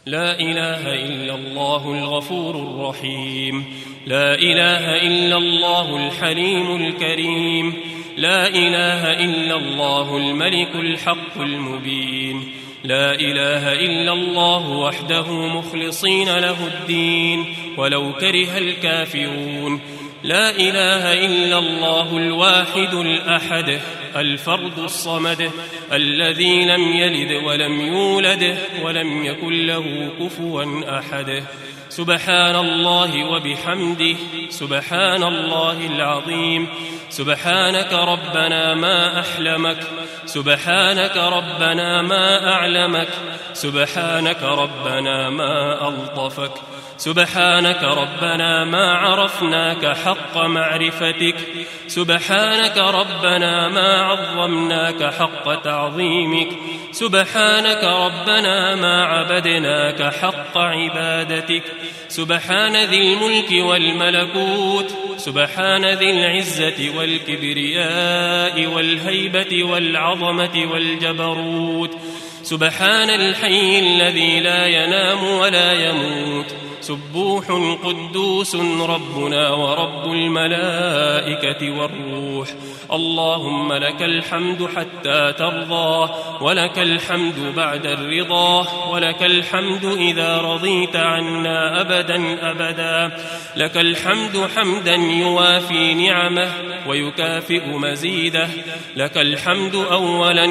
لا إله إلا الله الغفور الرحيم. لا إله إلا الله الحليم الكريم. لا إله إلا الله الملك الحق المبين. لا إله إلا الله وحده مخلصين له الدين ولو كره الكافرون. لا إله إلا الله الواحد الأحد الفرد الصمد الذي لم يلد ولم يولد ولم يكن له كفوا أحد. سبحان الله وبحمده سبحان الله العظيم. سبحانك ربنا ما أحلمك. سبحانك ربنا ما أعلمك. سبحانك ربنا ما ألطفك. سبحانك ربنا ما عرفناك حق معرفتك. سبحانك ربنا ما عظمناك حق تعظيمك. سبحانك ربنا ما عبدناك حق عبادتك. سبحان ذي الملك والملكوت. سبحان ذي العزة والكبرياء والهيبة والعظمة والجبروت. سبحان الحي الذي لا ينام ولا يموت. سبوح قدوس ربنا ورب الملائكة والروح. اللهم لك الحمد حتى ترضى ولك الحمد بعد الرضا ولك الحمد إذا رضيت عنا أبدا أبدا. لك الحمد حمدا يوافي نعمه ويكافئ مزيده. لك الحمد أولا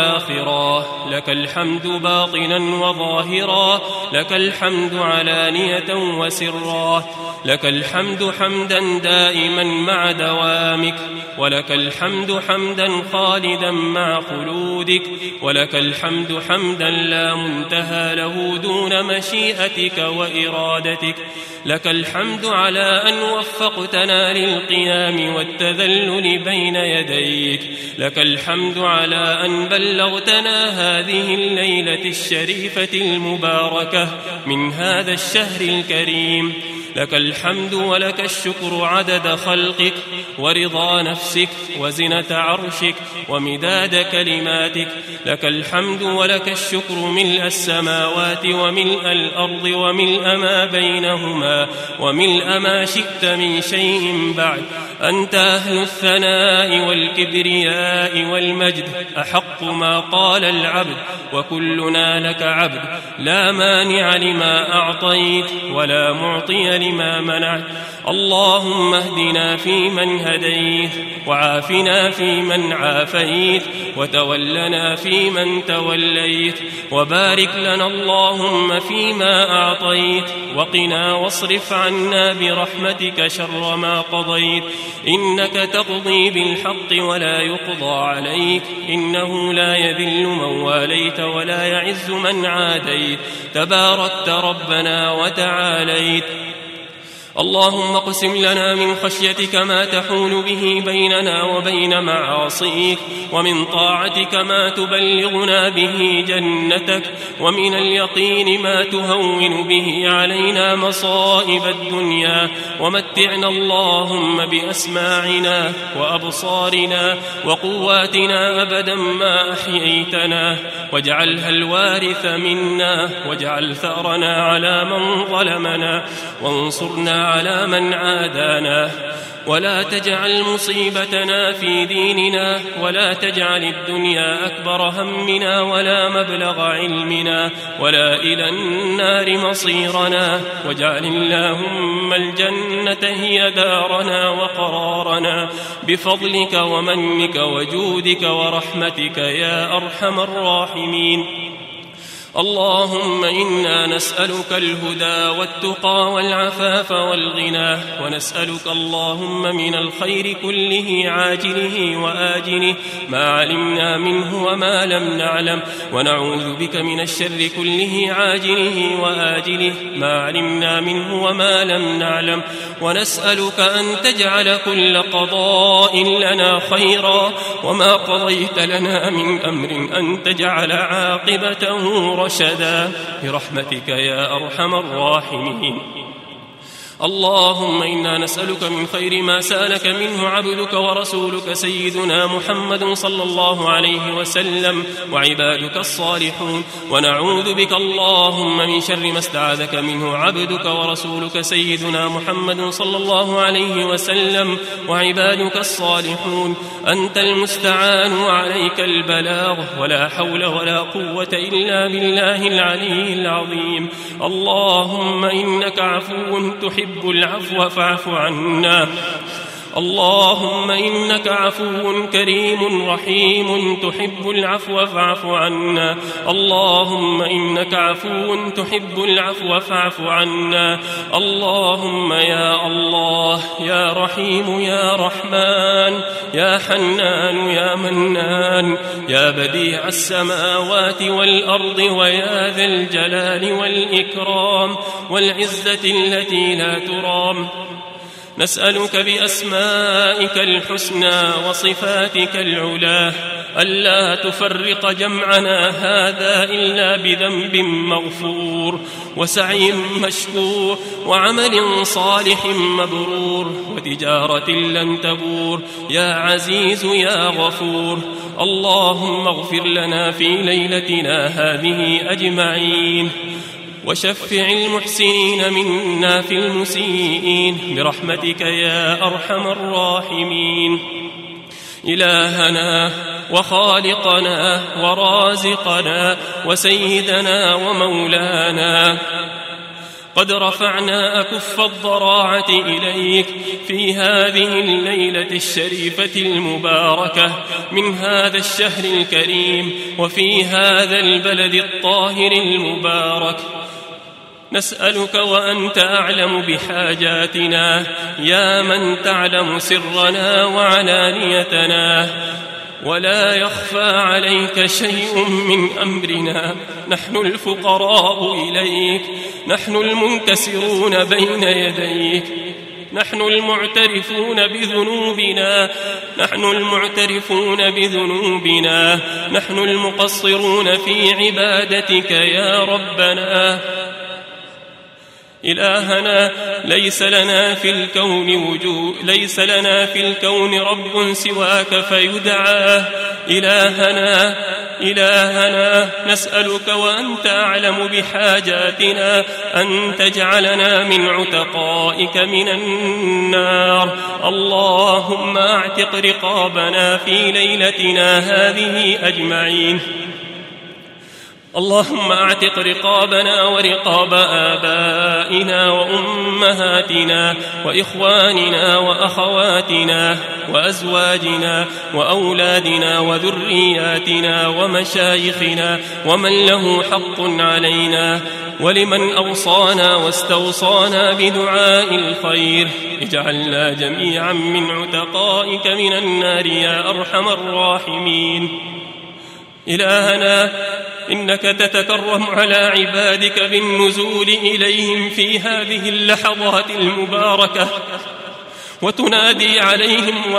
وآخرا. لك الحمد باطنا وظاهرا. لك الحمد علانية وسرا. لك الحمد حمدا دائما مع دوامك. ولك الحمد حمدا خالدا مع خلودك. ولك الحمد حمدا لا منتهى له دون مشيئتك وإرادتك. لك الحمد على أن وفقتنا للقيام والتذلل بين يديك. لك الحمد على أن بلغتنا هذه الليلة الشريفة المباركة من هذا الشهر الكريم. لك الحمد ولك الشكر عدد خلقك ورضا نفسك وزنة عرشك ومداد كلماتك. لك الحمد ولك الشكر ملء السماوات وملء الأرض وملء ما بينهما وملء ما شئت من شيء بعد. أنت أهل الثناء والكبرياء والمجد. أحق ما قال العبد وكلنا لك عبد. لا مانع لما أعطيت ولا معطي لما منعت. اللهم اهدنا فيمن هديت وعافنا فيمن عافيت وتولنا فيمن توليت. وبارك لنا اللهم فيما أعطيت وقنا واصرف عنا برحمتك شر ما قضيت. إنك تقضي بالحق ولا يقضى عليك. إنه لا يذل من واليت ولا يعز من عاديت. تباركت ربنا وتعاليت. اللهم اقسم لنا من خشيتك ما تحول به بيننا وبين معاصيك ومن طاعتك ما تبلغنا به جنتك ومن اليقين ما تهون به علينا مصائب الدنيا. ومتعنا اللهم بأسماعنا وأبصارنا وقواتنا أبدا ما أحييتنا واجعلها الوارث منا. واجعل ثأرنا على من ظلمنا وانصرنا على من عادانا. ولا تجعل مصيبتنا في ديننا ولا تجعل الدنيا أكبر همنا ولا مبلغ علمنا ولا إلى النار مصيرنا. واجعل اللهم الجنة هي دارنا وقرارنا بفضلك ومنك وجودك ورحمتك يا أرحم الراحمين. اللهم إنا نسألك الهدى والتقى والعفاف والغنى. ونسألك اللهم من الخير كله عاجله وآجله ما علمنا منه وما لم نعلم. ونعوذ بك من الشر كله عاجله وآجله ما علمنا منه وما لم نعلم. ونسألك أن تجعل كل قضاء لنا خيرا وما قضيت لنا من أمر أن تجعل عاقبته رشدا برحمتك يا أرحم الراحمين. اللهم إنا نسألك من خير ما سألك منه عبدك ورسولك سيدنا محمد صلى الله عليه وسلم وعبادك الصالحون، ونعوذ بك اللهم من شر ما استعاذك منه عبدك ورسولك سيدنا محمد صلى الله عليه وسلم وعبادك الصالحون. أنت المستعان وعليك البلاغ، ولا حول ولا قوة إلا بالله العلي العظيم. اللهم إنك عفو تحب العفو فاعف عنا. اللهم إنك عفو كريم رحيم تحب العفو فاعف عنا. اللهم إنك عفو تحب العفو فاعف عنا. اللهم يا الله يا رحيم يا رحمن يا حنان يا منان يا بديع السماوات والأرض ويا ذا الجلال والإكرام والعزة التي لا ترام، نسألك بأسمائك الحسنى وصفاتك العلى ألا تفرق جمعنا هذا إلا بذنب مغفور وسعي مشكور وعمل صالح مبرور وتجارة لن تبور يا عزيز يا غفور. اللهم اغفر لنا في ليلتنا هذه أجمعين، وشفع المحسنين منا في المسيئين برحمتك يا أرحم الراحمين. إلهنا وخالقنا ورازقنا وسيدنا ومولانا، قد رفعنا أكف الضراعة إليك في هذه الليلة الشريفة المباركة من هذا الشهر الكريم وفي هذا البلد الطاهر المبارك، نسألك وأنت أعلم بحاجاتنا يا من تعلم سرنا وعلانيتنا، ولا يخفى عليك شيء من أمرنا. نحن الفقراء إليك، نحن المنكسرون بين يديك، نحن المعترفون بذنوبنا، نحن المعترفون بذنوبنا، نحن المقصرون في عبادتك يا ربنا. إلهنا ليس لنا في الكون رب سواك فيدعى. إلهنا نسألك وأنت أعلم بحاجاتنا أن تجعلنا من عتقائك من النار. اللهم اعتق رقابنا في ليلتنا هذه أجمعين. اللهم اعتق رقابنا ورقاب آبائنا وأمهاتنا وإخواننا وأخواتنا وأزواجنا وأولادنا وذرياتنا ومشايخنا ومن له حق علينا، ولمن أوصانا واستوصانا بدعاء الخير. اجعلنا جميعا من عتقائك من النار يا أرحم الراحمين. إلهنا إنك تتكرم على عبادك بالنزول إليهم في هذه اللحظات المباركة وتنادي عليهم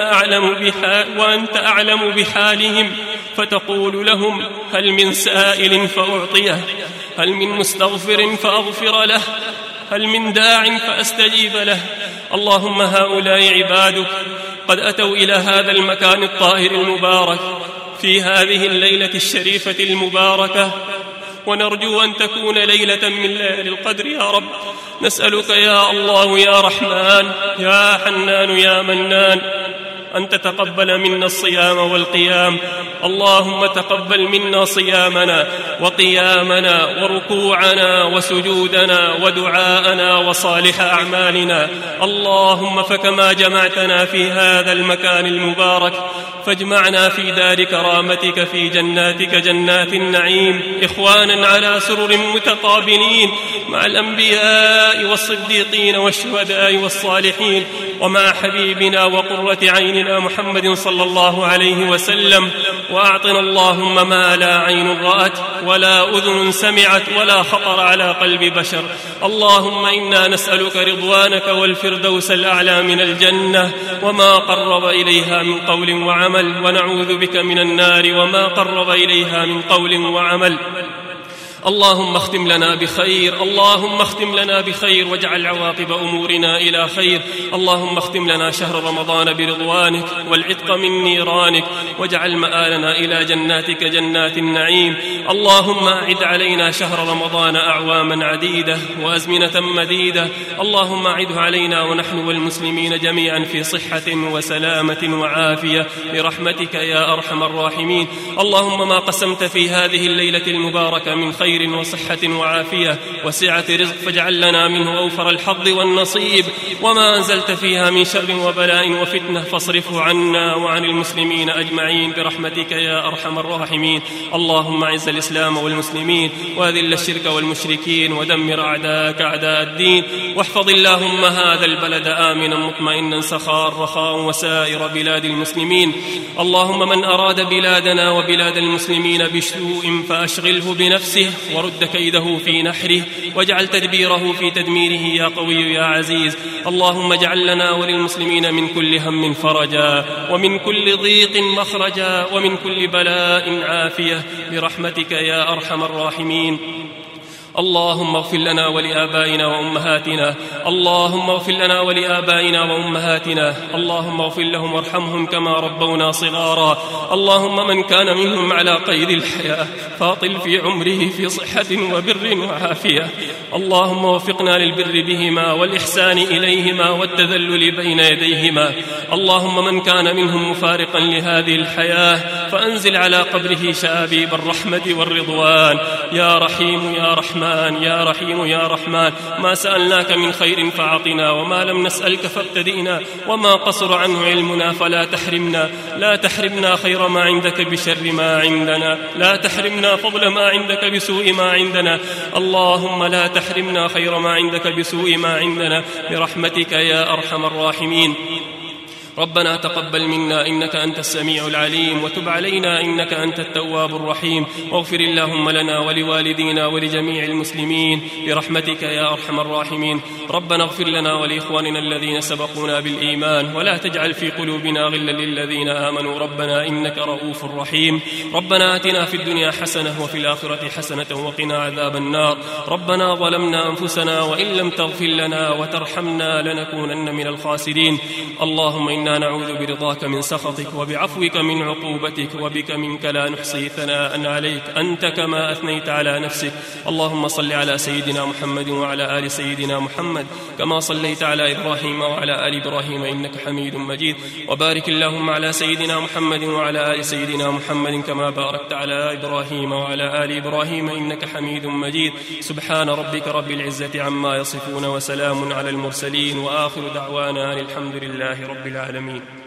وأنت أعلم بحالهم، فتقول لهم هل من سائل فأعطيه، هل من مستغفر فأغفر له، هل من داع فأستجيب له. اللهم هؤلاء عبادك قد أتوا إلى هذا المكان الطاهر المبارك في هذه الليلة الشريفة المباركة، ونرجو أن تكون ليلة من ليالي القدر يا رب. نسألك يا الله يا رحمن يا حنان يا منان أن تتقبل منا الصيام والقيام. اللهم تقبل منا صيامنا وقيامنا وركوعنا وسجودنا ودعاءنا وصالح أعمالنا. اللهم فكما جمعتنا في هذا المكان المبارك فاجمعنا في دار كرامتك في جناتك جنات النعيم، إخوانا على سرر متقابلين مع الأنبياء والصديقين والشهداء والصالحين، ومع حبيبنا وقرة عيننا محمد صلى الله عليه وسلم. وأعطنا اللهم ما لا عين رأت ولا أذن سمعت ولا خطر على قلب بشر. اللهم إنا نسألك رضوانك والفردوس الأعلى من الجنة وما قرب إليها من قول وعمل، ونعوذ بك من النار وما قرب إليها من قول وعمل. اللهم اختم لنا بخير، اللهم اختم لنا بخير واجعل عواقب أمورنا إلى خير. اللهم اختم لنا شهر رمضان برضوانك والعتق من نيرانك، واجعل مآلنا إلى جناتك جنات النعيم. اللهم أعد علينا شهر رمضان أعواما عديدة وأزمنة مديدة، اللهم أعده علينا ونحن والمسلمين جميعا في صحة وسلامة وعافية برحمتك يا أرحم الراحمين. اللهم ما قسمت في هذه الليلة المباركة من خير وصحة وعافية وسعة رزق فاجعل لنا منه أوفر الحظ والنصيب، وما أنزلت فيها من شر وبلاء وفتنة فاصرفه عنا وعن المسلمين أجمعين برحمتك يا أرحم الراحمين. اللهم أعز الإسلام والمسلمين وأذل الشرك والمشركين ودمر أعداءك أعداء الدين، واحفظ اللهم هذا البلد آمنا مطمئنا سخاء رخاء وسائر بلاد المسلمين. اللهم من أراد بلادنا وبلاد المسلمين بسوء فأشغله بنفسه ورد كيده في نحره، واجعل تدبيره في تدميره يا قوي يا عزيز. اللهم اجعل لنا وللمسلمين من كل هم فرجا ومن كل ضيق مخرجا ومن كل بلاء عافية برحمتك يا أرحم الراحمين. اللهم اغفر لنا ولآبائنا وأمهاتنا، اللهم اغفر لنا ولآبائنا وأمهاتنا، اللهم اغفر لهم وارحمهم كما ربونا صغارا. اللهم من كان منهم على قيد الحياة فاطل في عمره في صحة وبر وعافية. اللهم وفقنا للبر بهما والإحسان إليهما والتذلل بين يديهما. اللهم من كان منهم مفارقا لهذه الحياة فأنزل على قبره شآبيب الرحمة والرضوان. يا رحيم يا رحمن يا رحيم يا رحمن، ما سألناك من خير فأعطنا، وما لم نسألك فابتدئنا، وما قصر عنه علمنا فلا تحرمنا. لا تحرمنا خير ما عندك بشر ما عندنا، لا تحرمنا فضل ما عندك بسوء ما عندنا. اللهم لا تحرمنا خير ما عندك بسوء ما عندنا برحمتك يا أرحم الراحمين. ربنا تقبل منا إنك أنت السميع العليم، وتب علينا إنك أنت التواب الرحيم، واغفر اللهم لنا ولوالدينا ولجميع المسلمين برحمتك يا أرحم الراحمين. ربنا اغفر لنا ولإخواننا الذين سبقونا بالإيمان، ولا تجعل في قلوبنا غلا للذين آمنوا ربنا إنك رؤوف رحيم. ربنا آتنا في الدنيا حسنة وفي الآخرة حسنة وقنا عذاب النار. ربنا ظلمنا أنفسنا وإن لم تغفر لنا وترحمنا لنكونن من الخاسرين. اللهم إنا نعوذ برضاك من سخطك وبعفوك من عقوبتك، وبك منك لا نحصي ثناء عليك أنت كما أثنيت على نفسك. اللهم صل على سيدنا محمد وعلى آل سيدنا محمد كما صليت على إبراهيم وعلى آل إبراهيم إنك حميد مجيد. وبارك اللهم على سيدنا محمد وعلى آل سيدنا محمد كما باركت على إبراهيم وعلى آل إبراهيم إنك حميد مجيد. سبحان ربك رب العزة عما يصفون وسلام على المرسلين، وآخر دعوانا الحمد لله رب العالمين.